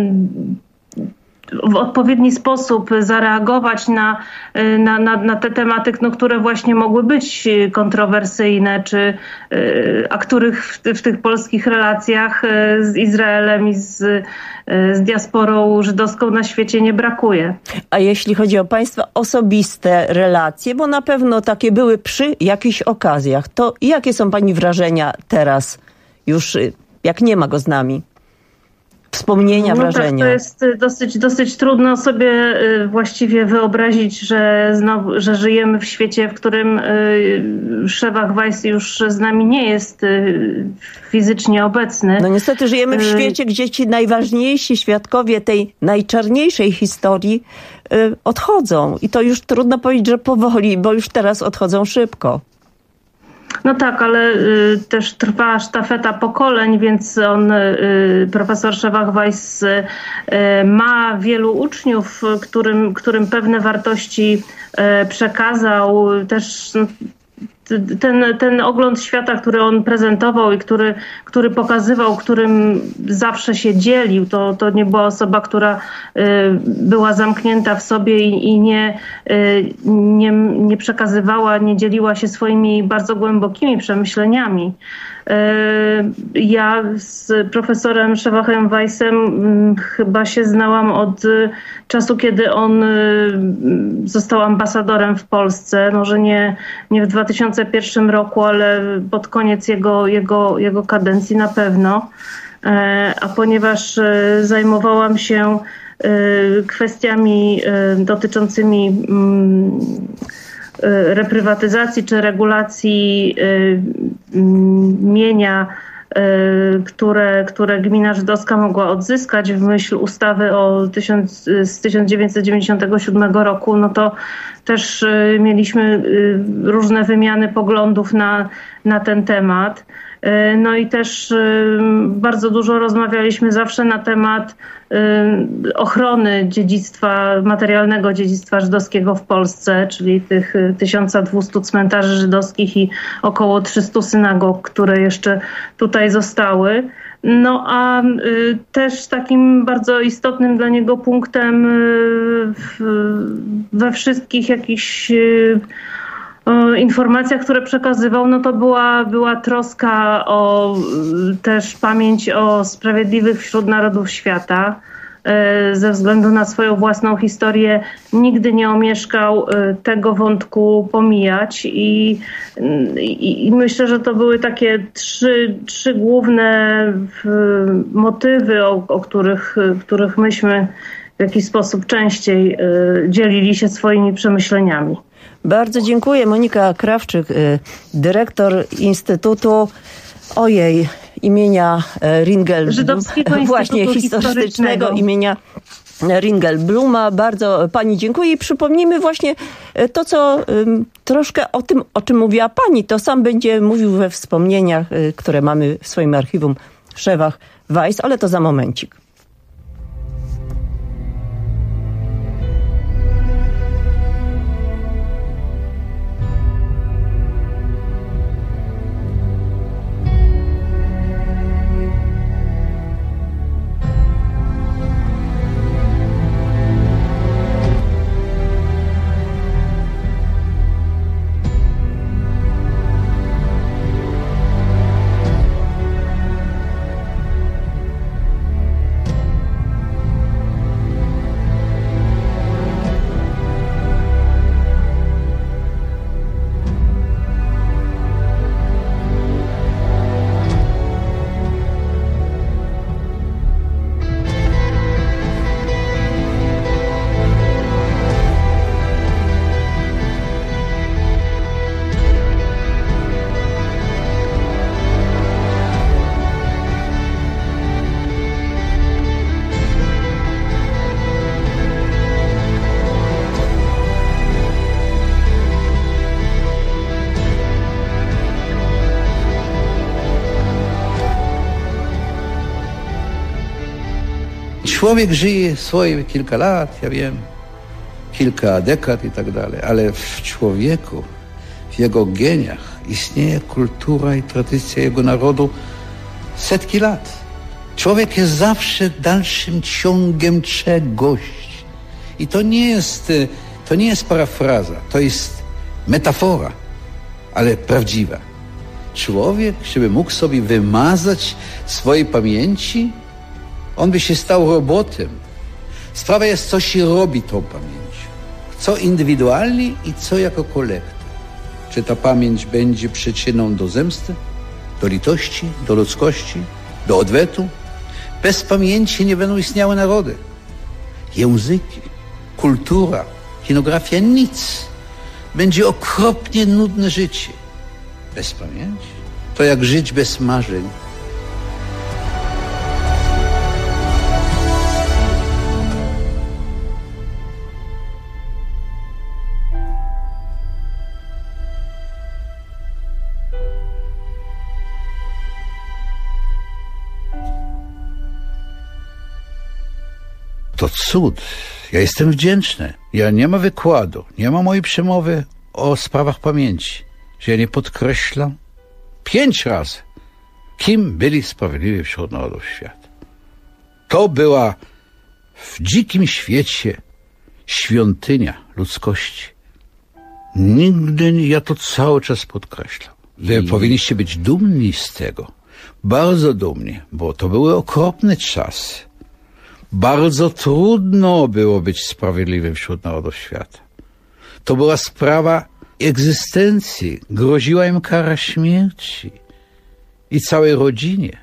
w odpowiedni sposób zareagować na te tematy, które właśnie mogły być kontrowersyjne, a których w tych polskich relacjach z Izraelem i z diasporą żydowską na świecie nie brakuje. A jeśli chodzi o państwa osobiste relacje, bo na pewno takie były przy jakichś okazjach, to jakie są pani wrażenia teraz, już jak nie ma go z nami? Wspomnienia, wrażenia. Tak, to jest dosyć trudno sobie właściwie wyobrazić, że żyjemy w świecie, w którym Szewach Weiss już z nami nie jest fizycznie obecny. No niestety żyjemy w świecie, gdzie ci najważniejsi świadkowie tej najczarniejszej historii odchodzą. I to już trudno powiedzieć, że powoli, bo już teraz odchodzą szybko. No tak, ale też trwa sztafeta pokoleń, więc profesor Szewach Weiss ma wielu uczniów, którym pewne wartości przekazał. Też ten ogląd świata, który on prezentował i który pokazywał, którym zawsze się dzielił, to nie była osoba, która była zamknięta w sobie i nie przekazywała, nie dzieliła się swoimi bardzo głębokimi przemyśleniami. Ja z profesorem Szewachem Weissem chyba się znałam od czasu, kiedy on został ambasadorem w Polsce. Może nie w 2001 roku, ale pod koniec jego kadencji na pewno. A ponieważ zajmowałam się kwestiami dotyczącymi reprywatyzacji czy regulacji mienia, które gmina żydowska mogła odzyskać w myśl ustawy z 1997 roku, no to też mieliśmy różne wymiany poglądów na ten temat. No i też bardzo dużo rozmawialiśmy zawsze na temat ochrony materialnego dziedzictwa żydowskiego w Polsce, czyli tych 1200 cmentarzy żydowskich i około 300 synagog, które jeszcze tutaj zostały. No a też takim bardzo istotnym dla niego punktem we wszystkich jakichś informacjach, które przekazywał, no to była troska o też pamięć o sprawiedliwych wśród narodów świata. ze względu na swoją własną historię nigdy nie omieszkał tego wątku pomijać i myślę, że to były takie trzy główne motywy, o których myśmy w jakiś sposób częściej dzielili się swoimi przemyśleniami. Bardzo dziękuję. Monika Krawczyk, dyrektor Instytutu imienia Ringel, Żydowskiego właśnie historycznego imienia Ringelbluma. Bardzo pani dziękuję i przypomnijmy właśnie to, co troszkę o tym, o czym mówiła pani, to sam będzie mówił we wspomnieniach, które mamy w swoim archiwum Szewach Weiss, ale to za momencik. Człowiek żyje swoje kilka lat, ja wiem, kilka dekad i tak dalej, ale w człowieku, w jego geniach istnieje kultura i tradycja jego narodu setki lat. Człowiek jest zawsze dalszym ciągiem czegoś. I to nie jest parafraza, to jest metafora, ale prawdziwa. Człowiek, żeby mógł sobie wymazać swojej pamięci, on by się stał robotem. Sprawa jest, co się robi tą pamięcią. Co indywidualnie i co jako kolektyw. Czy ta pamięć będzie przyczyną do zemsty, do litości, do ludzkości, do odwetu? Bez pamięci nie będą istniały narody. Języki, kultura, kinografia, nic. Będzie okropnie nudne życie. Bez pamięci? To jak żyć bez marzeń. To cud. Ja jestem wdzięczny. Ja nie ma wykładu, nie ma mojej przemowy o sprawach pamięci, że ja nie podkreślam 5 razy, kim byli sprawiedliwi wśród narodów świata. To była w dzikim świecie świątynia ludzkości. Nigdy, ja to cały czas podkreślam. Wy powinniście być dumni z tego. Bardzo dumni, bo to były okropne czasy. Bardzo trudno było być sprawiedliwym wśród narodów świata. To była sprawa egzystencji. Groziła im kara śmierci. I całej rodzinie.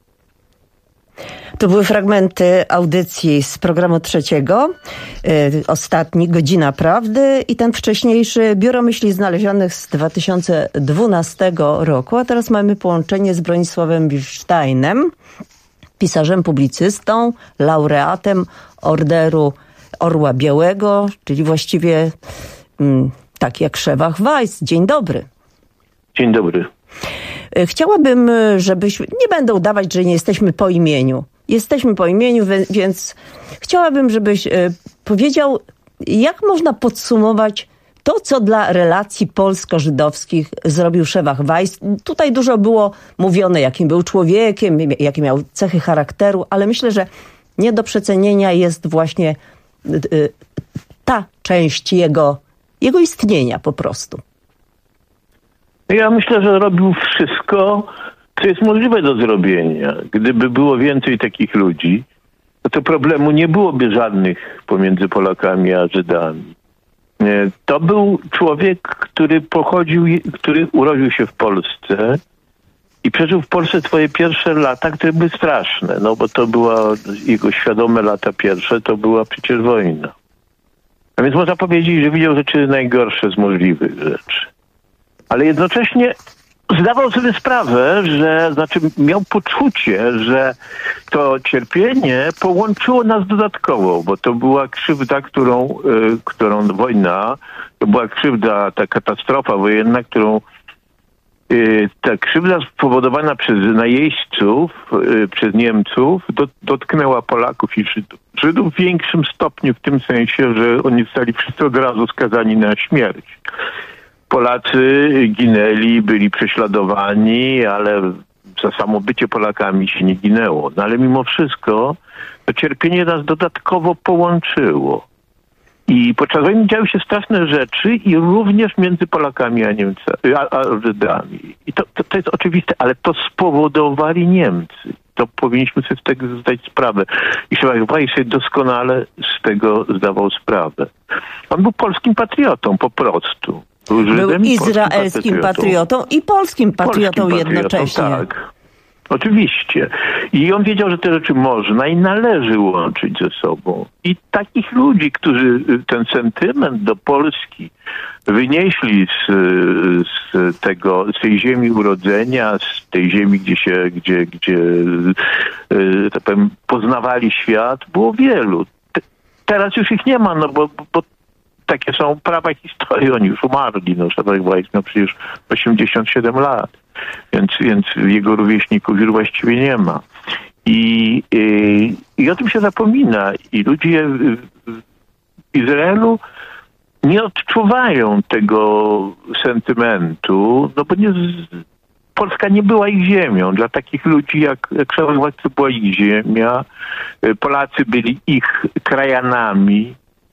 To były fragmenty audycji z programu trzeciego. Ostatni, Godzina Prawdy i ten wcześniejszy Biuro Myśli Znalezionych z 2012 roku. A teraz mamy połączenie z Bronisławem Wilsztajnem, pisarzem, publicystą, laureatem Orderu Orła Białego, czyli właściwie tak jak Szewach Weiss. Dzień dobry. Dzień dobry. Chciałabym, żebyśmy, nie będę udawać, że nie jesteśmy po imieniu. Jesteśmy po imieniu, więc chciałabym, żebyś powiedział, jak można podsumować to, co dla relacji polsko-żydowskich zrobił Szewach Weiss. Tutaj dużo było mówione, jakim był człowiekiem, jakie miał cechy charakteru, ale myślę, że nie do przecenienia jest właśnie ta część jego istnienia po prostu. Ja myślę, że robił wszystko, co jest możliwe do zrobienia. Gdyby było więcej takich ludzi, to problemu nie byłoby żadnych pomiędzy Polakami a Żydami. To był człowiek, który urodził się w Polsce i przeżył w Polsce swoje pierwsze lata, które były straszne, no bo to była jego świadome lata pierwsze, to była przecież wojna. A więc można powiedzieć, że widział rzeczy najgorsze z możliwych rzeczy. Ale jednocześnie zdawał sobie sprawę, miał poczucie, że to cierpienie połączyło nas dodatkowo, bo to była krzywda, którą wojna, to była krzywda, ta katastrofa wojenna, ta krzywda spowodowana przez najeźdźców, przez Niemców, dotknęła Polaków i Żydów. Żydów w większym stopniu w tym sensie, że oni zostali wszyscy od razu skazani na śmierć. Polacy ginęli, byli prześladowani, ale za samo bycie Polakami się nie ginęło. No ale mimo wszystko to cierpienie nas dodatkowo połączyło. I podczas wojny działy się straszne rzeczy i również między Polakami a Żydami. I to jest oczywiste, ale to spowodowali Niemcy. To powinniśmy sobie z tego zdać sprawę. I Szwajg sobie doskonale z tego zdawał sprawę. On był polskim patriotą po prostu. Był izraelskim patriotą i polskim patriotą jednocześnie. Tak, oczywiście. I on wiedział, że te rzeczy można i należy łączyć ze sobą. I takich ludzi, którzy ten sentyment do Polski wynieśli z tej ziemi urodzenia, z tej ziemi, gdzie tak powiem, poznawali świat, było wielu. Teraz już ich nie ma, no bo takie są prawa historii, oni już umarli. No, Szwajg miał przecież 87 lat, więc jego rówieśników już właściwie nie ma. I o tym się zapomina. I ludzie w Izraelu nie odczuwają tego sentymentu, no bo Polska nie była ich ziemią. Dla takich ludzi jak Szwajg to była ich ziemia. Polacy byli ich krajanami.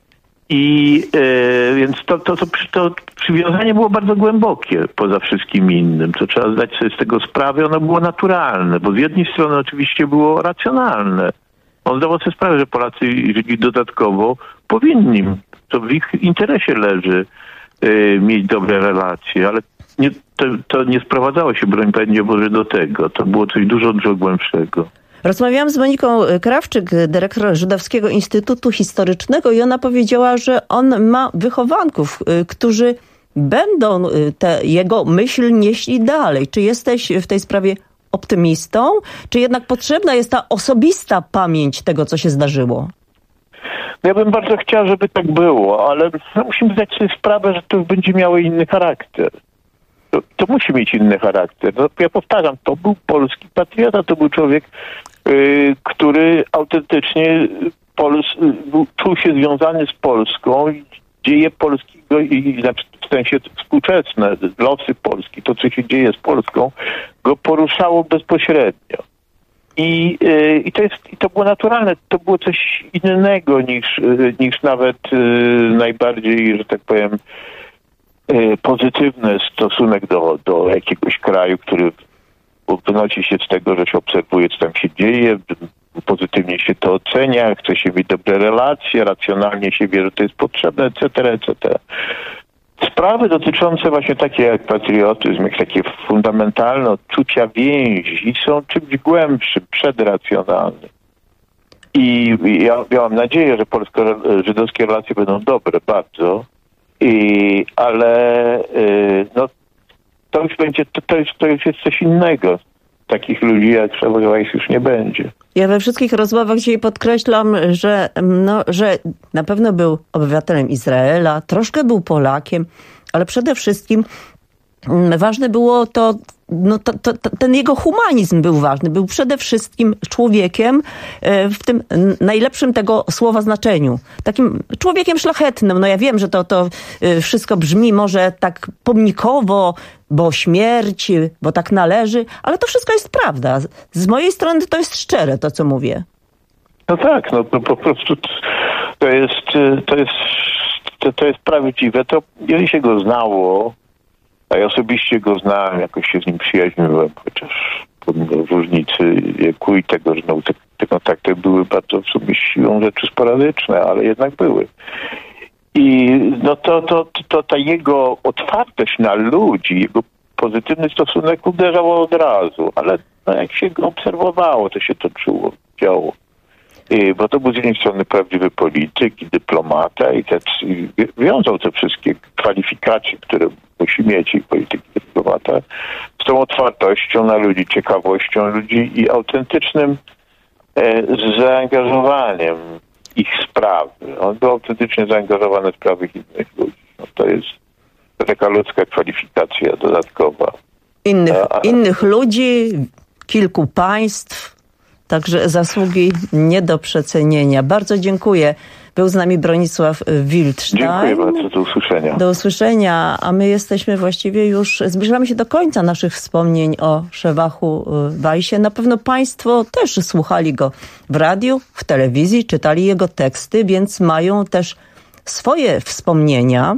I więc to przywiązanie było bardzo głębokie poza wszystkim innym. To trzeba zdać sobie z tego sprawę. Ono było naturalne, bo z jednej strony oczywiście było racjonalne. On zdawał sobie sprawę, że Polacy i Żydzi dodatkowo powinni, to w ich interesie leży mieć dobre relacje, ale to nie sprowadzało się, broń Boże, do tego. To było coś dużo, dużo głębszego. Rozmawiałam z Moniką Krawczyk, dyrektor Żydowskiego Instytutu Historycznego, i ona powiedziała, że on ma wychowanków, którzy będą jego myśl nieśli dalej. Czy jesteś w tej sprawie optymistą? Czy jednak potrzebna jest ta osobista pamięć tego, co się zdarzyło? Ja bym bardzo chciał, żeby tak było, ale musimy zdać sobie sprawę, że to będzie miało inny charakter. To musi mieć inny charakter. No, ja powtarzam, to był polski patriota, to był człowiek, który autentycznie czuł się związany z Polską, dzieje polskiego i w sensie współczesne, losy Polski, to co się dzieje z Polską, go poruszało bezpośrednio. I to było naturalne, to było coś innego niż nawet najbardziej, że tak powiem, pozytywny stosunek do jakiegoś kraju, który wynosi się z tego, że się obserwuje, co tam się dzieje, pozytywnie się to ocenia, chce się mieć dobre relacje, racjonalnie się wie, że to jest potrzebne, etc., etc. Sprawy dotyczące właśnie takie jak patriotyzm, jak takie fundamentalne odczucia więzi są czymś głębszym, przedracjonalnym. I ja mam nadzieję, że polsko-żydowskie relacje będą dobre, bardzo. Ale no, to już jest coś innego. Takich ludzi jak Szwajg już nie będzie. Ja we wszystkich rozmowach dzisiaj podkreślam, że na pewno był obywatelem Izraela, troszkę był Polakiem, ale przede wszystkim ważne było ten jego humanizm był ważny. Był przede wszystkim człowiekiem w tym najlepszym tego słowa znaczeniu. Takim człowiekiem szlachetnym. No ja wiem, że to wszystko brzmi może tak pomnikowo, bo śmierć, bo tak należy, ale to wszystko jest prawda. Z mojej strony to jest szczere, to co mówię. No tak, no po prostu to jest prawdziwe. To jeżeli się go znało, a ja osobiście go znałem, jakoś się z nim przyjaźniłem, chociaż pomimo różnicy wieku i tego, że miał kontakty były bardzo w sumie siłą rzeczy sporadyczne, ale jednak były. I no to ta jego otwartość na ludzi, jego pozytywny stosunek uderzał od razu, ale no jak się go obserwowało, to się to czuło, działo. Bo to był z jednej strony prawdziwy polityk i dyplomata i wiązał te wszystkie kwalifikacje, które musi mieć i polityk i dyplomata, z tą otwartością na ludzi, ciekawością ludzi i autentycznym zaangażowaniem ich sprawy. On był autentycznie zaangażowany w sprawy innych ludzi. No to jest taka ludzka kwalifikacja dodatkowa. Innych ludzi, kilku państw, także zasługi nie do przecenienia. Bardzo dziękuję. Był z nami Bronisław Wildstein. Dziękuję bardzo, do usłyszenia. Do usłyszenia, a my jesteśmy właściwie już, zbliżamy się do końca naszych wspomnień o Szewachu Wajsie. Na pewno Państwo też słuchali go w radiu, w telewizji, czytali jego teksty, więc mają też swoje wspomnienia.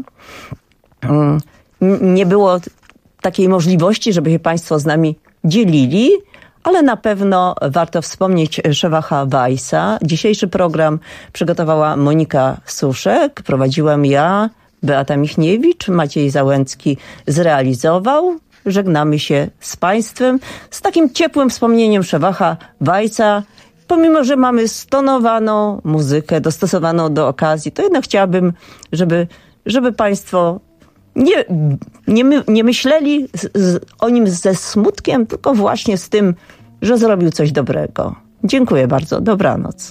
Nie było takiej możliwości, żeby się Państwo z nami dzielili, ale na pewno warto wspomnieć Szewacha Wajsa. Dzisiejszy program przygotowała Monika Suszek, prowadziłam ja, Beata Michniewicz, Maciej Załęcki zrealizował. Żegnamy się z Państwem z takim ciepłym wspomnieniem Szewacha Wajsa. Pomimo, że mamy stonowaną muzykę, dostosowaną do okazji, to jednak chciałabym, żeby Państwo nie myśleli o nim ze smutkiem, tylko właśnie z tym, że zrobił coś dobrego. Dziękuję bardzo. Dobranoc.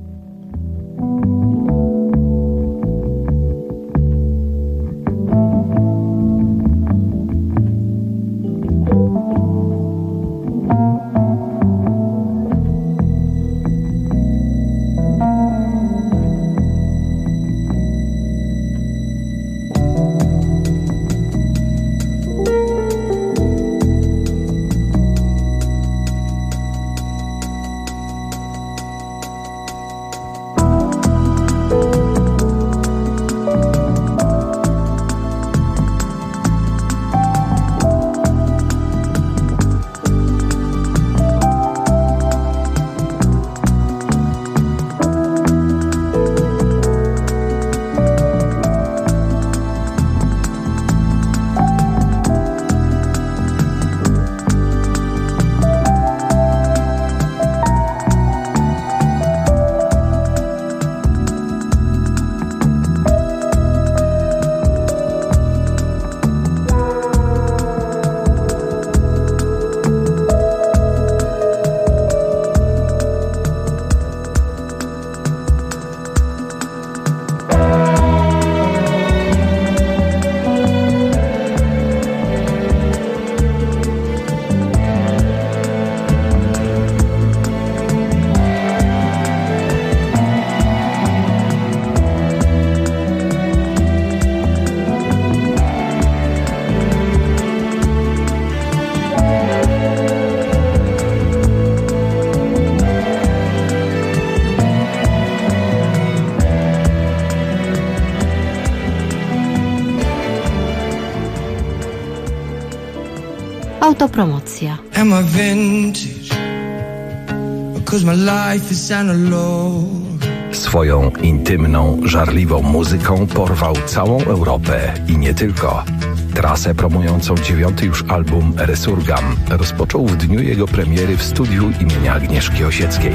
Autopromocja. Swoją intymną, żarliwą muzyką porwał całą Europę i nie tylko. Trasę promującą 9. już album Resurgam rozpoczął w dniu jego premiery w studiu imienia Agnieszki Osieckiej.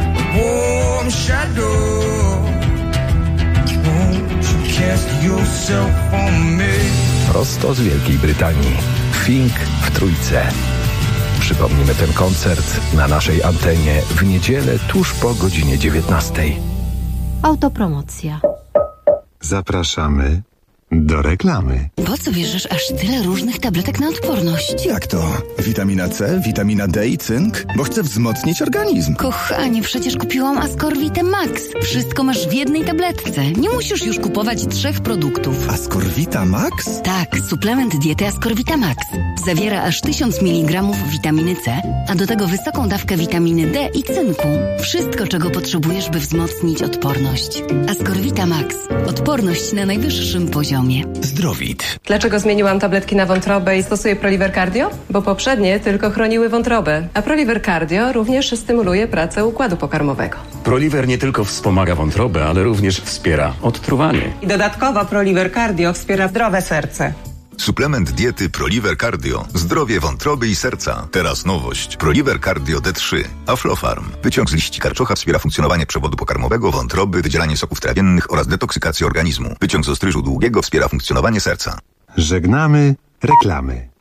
Prosto z Wielkiej Brytanii. Fink w Trójce. Przypomnimy ten koncert na naszej antenie w niedzielę tuż po godzinie 19. Autopromocja. Zapraszamy do reklamy. Po co bierzesz aż tyle różnych tabletek na odporność? Jak to? Witamina C, witamina D i cynk? Bo chcę wzmocnić organizm. Kochanie, przecież kupiłam Ascorvitę Max. Wszystko masz w jednej tabletce. Nie musisz już kupować 3 produktów. Ascorvita Max? Tak, suplement diety Ascorvita Max. Zawiera aż 1000 mg witaminy C, a do tego wysoką dawkę witaminy D i cynku. Wszystko, czego potrzebujesz, by wzmocnić odporność. Ascorvita Max. Odporność na najwyższym poziomie. genomie. Zdrowit. Dlaczego zmieniłam tabletki na wątrobę i stosuję Proliver Cardio? Bo poprzednie tylko chroniły wątrobę, a Proliver Cardio również stymuluje pracę układu pokarmowego. Proliver nie tylko wspomaga wątrobę, ale również wspiera odtruwanie. I dodatkowo Proliver Cardio wspiera zdrowe serce. Suplement diety Proliver Cardio. Zdrowie wątroby i serca. Teraz nowość. Proliver Cardio D3. Aflofarm. Wyciąg z liści karczocha wspiera funkcjonowanie przewodu pokarmowego, wątroby, wydzielanie soków trawiennych oraz detoksykację organizmu. Wyciąg z ostryżu długiego wspiera funkcjonowanie serca. Żegnamy reklamy.